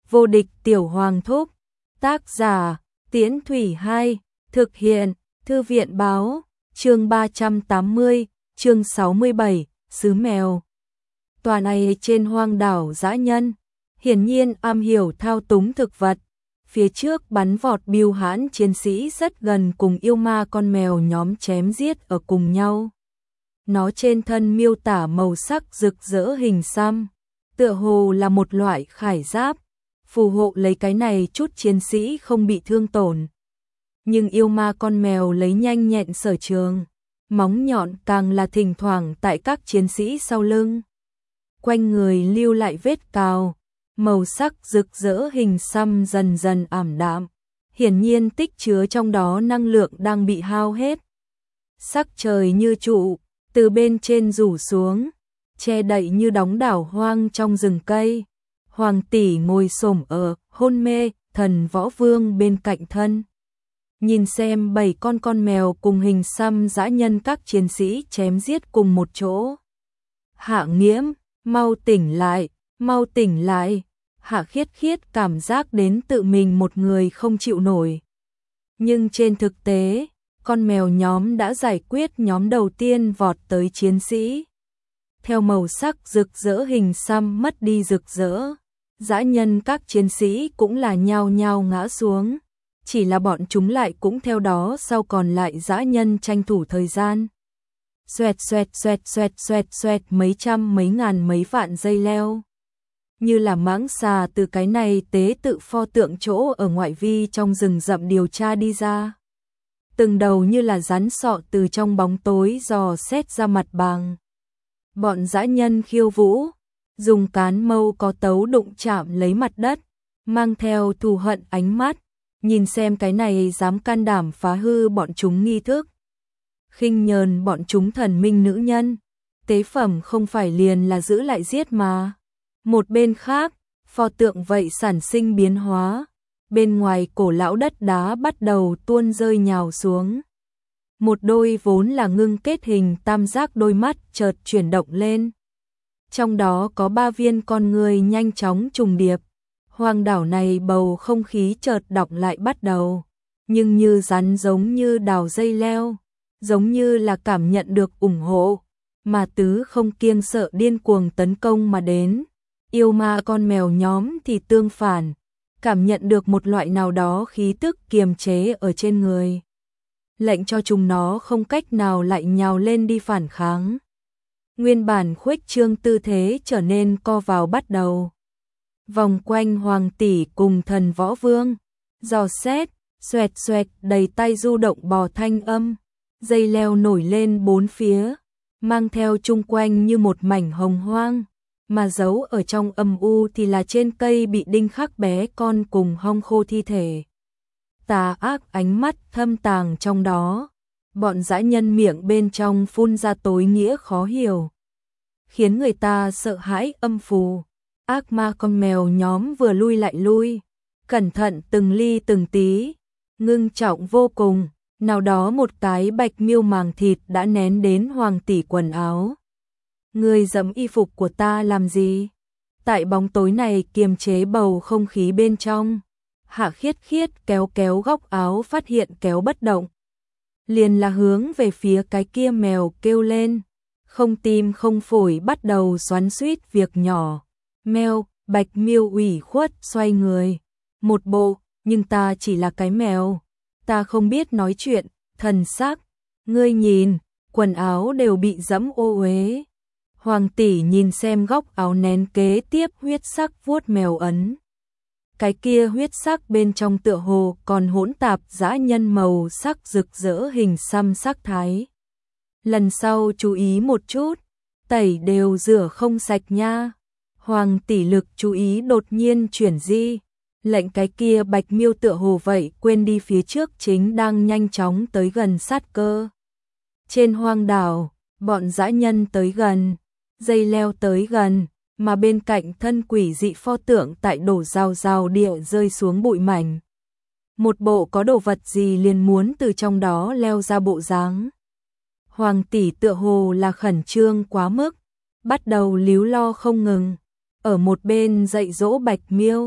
Vô địch tiểu hoàng thúc. Tác giả, Tiễn Thủy 2, thực hiện, Thư viện báo, chương 380, chương 67, Sứ Mèo. Tòa này trên hoang đảo dã nhân, hiển nhiên am hiểu thao túng thực vật. Phía trước bắn vọt bưu hãn chiến sĩ rất gần cùng yêu ma con mèo nhóm chém giết ở cùng nhau. Nó trên thân miêu tả màu sắc rực rỡ hình xăm, tựa hồ là một loại khải giáp, phù hộ lấy cái này chút chiến sĩ không bị thương tổn. Nhưng yêu ma con mèo lấy nhanh nhẹn sở trường, móng nhọn càng là thỉnh thoảng tại các chiến sĩ sau lưng. Quanh người lưu lại vết cào, màu sắc rực rỡ hình xăm dần dần ảm đạm, hiển nhiên tích chứa trong đó năng lượng đang bị hao hết. Sắc trời như trụ, từ bên trên rủ xuống, che đậy như đóng đảo hoang trong rừng cây. Hoàng tỷ ngồi xổm ở, hôn mê, Thần Võ Vương bên cạnh thân. Nhìn xem 7 con mèo cùng hình xăm dã nhân các chiến sĩ chém giết cùng một chỗ. Hạ Nghiễm, mau tỉnh lại, mau tỉnh lại. Hạ Khiết Khiết cảm giác đến tự mình một người không chịu nổi. Nhưng trên thực tế, con mèo nhóm đã giải quyết nhóm đầu tiên vọt tới chiến sĩ. Theo màu sắc rực rỡ hình xăm mất đi rực rỡ, dã nhân các chiến sĩ cũng là nhao nhao ngã xuống. Chỉ là bọn chúng lại cũng theo đó sau còn lại dã nhân tranh thủ thời gian. Xoẹt xoẹt xoẹt xoẹt xoẹt xoẹt mấy trăm mấy ngàn mấy vạn dây leo. Như là mãng xà từ cái này tế tự pho tượng chỗ ở ngoại vi trong rừng rậm điều tra đi ra. Từng đầu như là rắn sọ từ trong bóng tối dò xét ra mặt bằng. Bọn dã nhân khiêu vũ, dùng cán mâu có tấu đụng chạm lấy mặt đất, mang theo thù hận ánh mắt, nhìn xem cái này dám can đảm phá hư bọn chúng nghi thức. Khinh nhờn bọn chúng thần minh nữ nhân, tế phẩm không phải liền là giữ lại giết mà. Một bên khác, pho tượng vậy sản sinh biến hóa, bên ngoài cổ lão đất đá bắt đầu tuôn rơi nhào xuống. Một đôi vốn là ngưng kết hình tam giác đôi mắt chợt chuyển động lên. Trong đó có 3 viên con người nhanh chóng trùng điệp. Hoang đảo này bầu không khí chợt đọng lại bắt đầu, nhưng như rắn giống như đào dây leo, giống như là cảm nhận được ủng hộ, mà tứ không kiêng sợ điên cuồng tấn công mà đến. Yêu ma con mèo nhóm thì tương phản, cảm nhận được một loại nào đó khí tức kiềm chế ở trên người, lệnh cho chúng nó không cách nào lại nhào lên đi phản kháng. Nguyên bản khuếch trương tư thế trở nên co vào bắt đầu. Vòng quanh Hoàng tỷ cùng Thần Võ Vương, dò xét, xoẹt xoẹt đầy tay du động bò thanh âm, dây leo nổi lên bốn phía, mang theo chung quanh như một mảnh hồng hoang, mà giấu ở trong âm u thì là trên cây bị đinh khắc bé con cùng hong khô thi thể. Tà ác ánh mắt thâm tàng trong đó, bọn dã nhân miệng bên trong phun ra tối nghĩa khó hiểu, khiến người ta sợ hãi âm phù. Ác ma con mèo nhóm vừa lui lại lui, cẩn thận từng ly từng tí, ngưng trọng vô cùng. Nào đó một cái bạch miêu màng thịt đã nén đến Hoàng tỷ quần áo. Ngươi giẫm y phục của ta làm gì? Tại bóng tối này kiềm chế bầu không khí bên trong, Hạ Khiết Khiết kéo kéo góc áo phát hiện kéo bất động. Liền là hướng về phía cái kia mèo kêu lên, không tim không phổi bắt đầu xoắn xuýt việc nhỏ. Mèo, bạch miêu ủy khuất xoay người. Một bộ, nhưng ta chỉ là cái mèo. Ta không biết nói chuyện, thần sắc. Ngươi nhìn, quần áo đều bị dẫm ô uế. Hoàng tỷ nhìn xem góc áo nén kế tiếp huyết sắc vuốt mèo ấn. Cái kia huyết sắc bên trong tựa hồ còn hỗn tạp dã nhân màu sắc rực rỡ hình xăm sắc thái. Lần sau chú ý một chút, tẩy đều rửa không sạch nha. Hoàng tỷ lực chú ý đột nhiên chuyển di, lệnh cái kia bạch miêu tựa hồ vậy quên đi phía trước chính đang nhanh chóng tới gần sát cơ. Trên hoang đảo, bọn dã nhân tới gần, dây leo tới gần, mà bên cạnh thân quỷ dị pho tượng tại đổ rào rào địa rơi xuống bụi mảnh. Một bộ có đồ vật gì liền muốn từ trong đó leo ra bộ dáng. Hoàng tỷ tựa hồ là khẩn trương quá mức, bắt đầu líu lo không ngừng. Ở một bên dạy dỗ bạch miêu,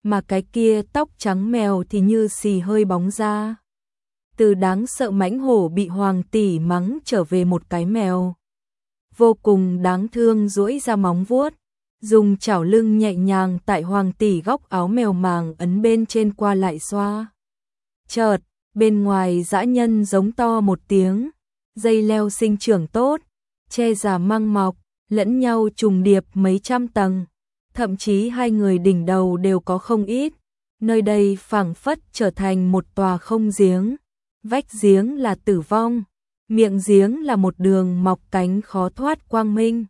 mà cái kia tóc trắng mèo thì như xì hơi bóng ra. Từ đáng sợ mãnh hổ bị Hoàng tỷ mắng trở về một cái mèo. Vô cùng đáng thương duỗi ra móng vuốt, dùng chảo lưng nhẹ nhàng tại Hoàng tỷ góc áo mèo màng ấn bên trên qua lại xoa. Chợt, bên ngoài dã nhân giống to một tiếng, dây leo sinh trưởng tốt, che giả măng mọc, lẫn nhau trùng điệp mấy trăm tầng, thậm chí hai người đỉnh đầu đều có không ít. Nơi đây phảng phất trở thành một tòa không giếng, vách giếng là tử vong, miệng giếng là một đường mọc cánh khó thoát quang minh.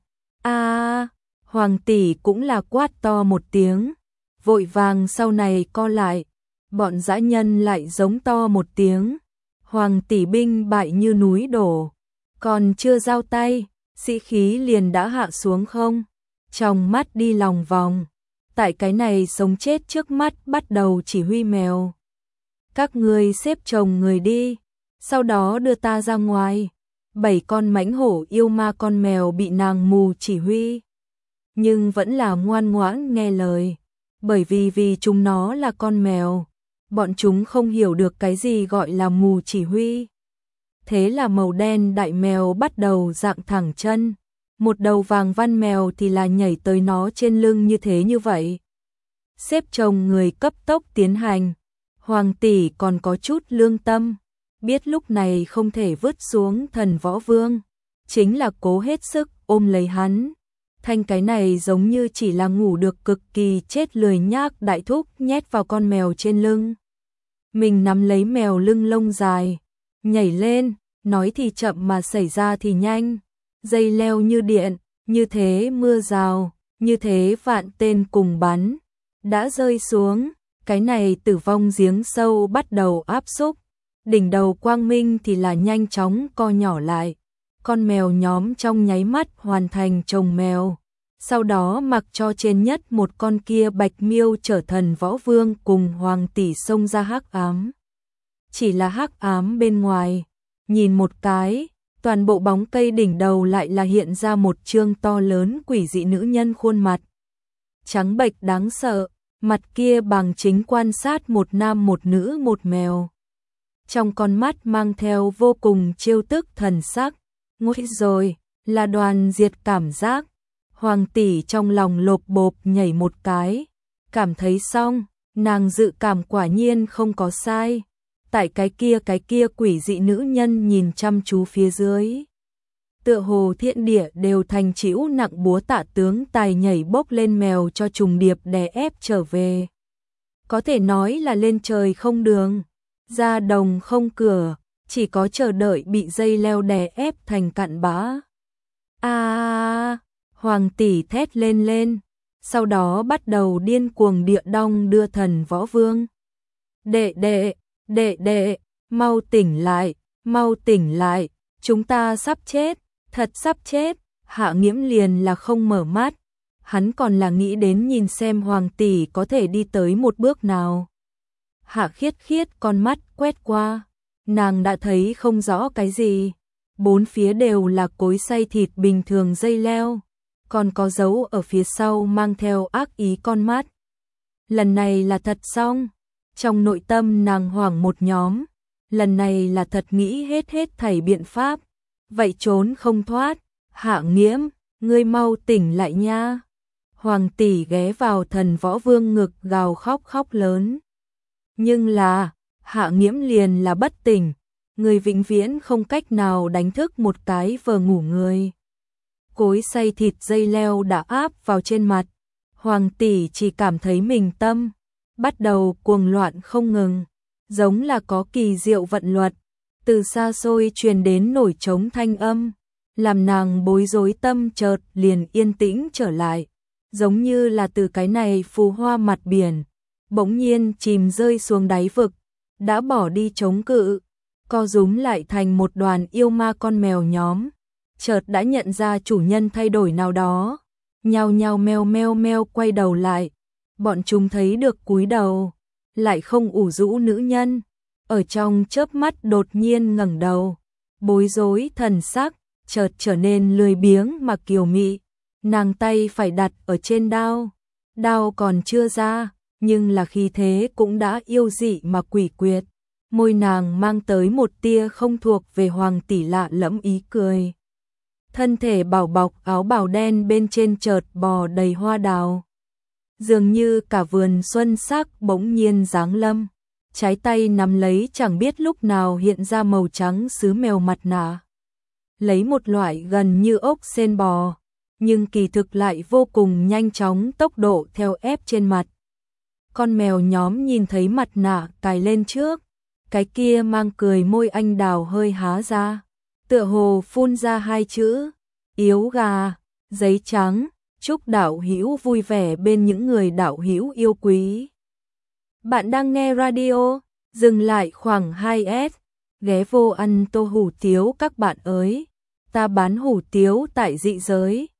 Hoàng tỷ cũng là quát to một tiếng, vội vàng sau này co lại, bọn dã nhân lại giống to một tiếng. Hoàng tỷ binh bại như núi đổ, còn chưa giao tay, sĩ khí liền đã hạ xuống không, trong mắt đi lòng vòng, tại cái này sống chết trước mắt bắt đầu chỉ huy mèo. Các ngươi xếp chồng người đi, sau đó đưa ta ra ngoài. 7 con mãnh hổ yêu ma con mèo bị nàng mù chỉ huy, nhưng vẫn là ngoan ngoãn nghe lời, bởi vì chúng nó là con mèo, bọn chúng không hiểu được cái gì gọi là mù chỉ huy. Thế là màu đen đại mèo bắt đầu dạng thẳng chân, một đầu vàng văn mèo thì là nhảy tới nó trên lưng như thế như vậy. Xếp chồng người cấp tốc tiến hành, Hoàng tỷ còn có chút lương tâm, biết lúc này không thể vứt xuống Thần Võ Vương, chính là cố hết sức ôm lấy hắn. Thanh cái này giống như chỉ là ngủ được cực kỳ chết lười nhác đại thúc nhét vào con mèo trên lưng. Mình nắm lấy mèo lưng lông dài, nhảy lên, nói thì chậm mà xảy ra thì nhanh. Dây leo như điện, như thế mưa rào, như thế vạn tên cùng bắn. Đã rơi xuống, cái này tử vong giếng sâu bắt đầu áp xúc. Đỉnh đầu quang minh thì là nhanh chóng co nhỏ lại. Con mèo nhóm trong nháy mắt hoàn thành chồng mèo. Sau đó mặc cho trên nhất một con kia bạch miêu trở Thần Võ Vương cùng Hoàng tỷ xông ra hắc ám. Chỉ là hắc ám bên ngoài, nhìn một cái, toàn bộ bóng cây đỉnh đầu lại là hiện ra một trương to lớn quỷ dị nữ nhân khuôn mặt. Trắng bệch đáng sợ, mặt kia bằng chính quan sát một nam một nữ một mèo. Trong con mắt mang theo vô cùng chiêu tức thần sắc, ngôi rồi, là đoàn diệt cảm giác. Hoàng tỷ trong lòng lộp bộp nhảy một cái, cảm thấy xong, nàng dự cảm quả nhiên không có sai. Tại cái kia quỷ dị nữ nhân nhìn chăm chú phía dưới. Tựa hồ thiên địa đều thành chịu nặng búa tạ tướng tài nhảy bốc lên mèo cho trùng điệp đè ép trở về. Có thể nói là lên trời không đường, ra đồng không cửa, chỉ có chờ đợi bị dây leo đè ép thành cặn bã. Hoàng tỷ thét lên, sau đó bắt đầu điên cuồng địa đong đưa Thần Võ Vương. Đệ, mau tỉnh lại, chúng ta sắp chết, thật sắp chết. Hạ Nghiễm liền là không mở mắt, hắn còn là nghĩ đến nhìn xem Hoàng tỷ có thể đi tới một bước nào. Hạ Khiết con mắt quét qua, nàng đã thấy không rõ cái gì, bốn phía đều là cối xay thịt bình thường dây leo, còn có dấu ở phía sau mang theo ác ý con mắt. Lần này là thật xong. Trong nội tâm nàng hoảng một nhóm, lần này là thật nghĩ hết thảy biện pháp, vậy trốn không thoát. Hạ Nghiễm, ngươi mau tỉnh lại nha. Hoàng tỷ ghé vào Thần Võ Vương ngực gào khóc lớn. Nhưng là, Hạ Nghiễm liền là bất tỉnh, người vĩnh viễn không cách nào đánh thức một cái vờ ngủ người. Cối xay thịt dây leo đã áp vào trên mặt, Hoàng tỷ chỉ cảm thấy mình tâm bắt đầu cuồng loạn không ngừng, giống là có kỳ diệu vận luật, từ xa xôi truyền đến nổi trống thanh âm, làm nàng bối rối tâm chợt liền yên tĩnh trở lại, giống như là từ cái này phù hoa mặt biển, bỗng nhiên chìm rơi xuống đáy vực, đã bỏ đi chống cự, co rúm lại thành một đoàn yêu ma con mèo nhóm, chợt đã nhận ra chủ nhân thay đổi nào đó, nhao nhao meo quay đầu lại. Bọn chúng thấy được cúi đầu, lại không ủ rũ nữ nhân, ở trong chớp mắt đột nhiên ngẩng đầu, bối rối thần sắc, chợt trở nên lười biếng mà kiều mị, nàng tay phải đặt ở trên đao còn chưa ra, nhưng là khí thế cũng đã yêu dị mà quỷ quyệt. Môi nàng mang tới một tia không thuộc về hoàng tỷ lạ lẫm ý cười. Thân thể bảo bọc áo bào đen bên trên chợt bò đầy hoa đào. Dường như cả vườn xuân sắc bỗng nhiên giáng lâm. Trái tay nắm lấy chẳng biết lúc nào hiện ra màu trắng sứ mèo mặt nạ. Lấy một loại gần như ốc sên bò, nhưng kỳ thực lại vô cùng nhanh chóng tốc độ theo ép trên mặt. Con mèo nhóm nhìn thấy mặt nạ cài lên trước, cái kia mang cười môi anh đào hơi há ra, tựa hồ phun ra hai chữ, yếu gà, giấy trắng, chúc đạo hữu vui vẻ bên những người đạo hữu yêu quý. Bạn đang nghe radio, dừng lại khoảng 2S, ghé vô ăn tô hủ tiếu các bạn ơi, ta bán hủ tiếu tại dị giới.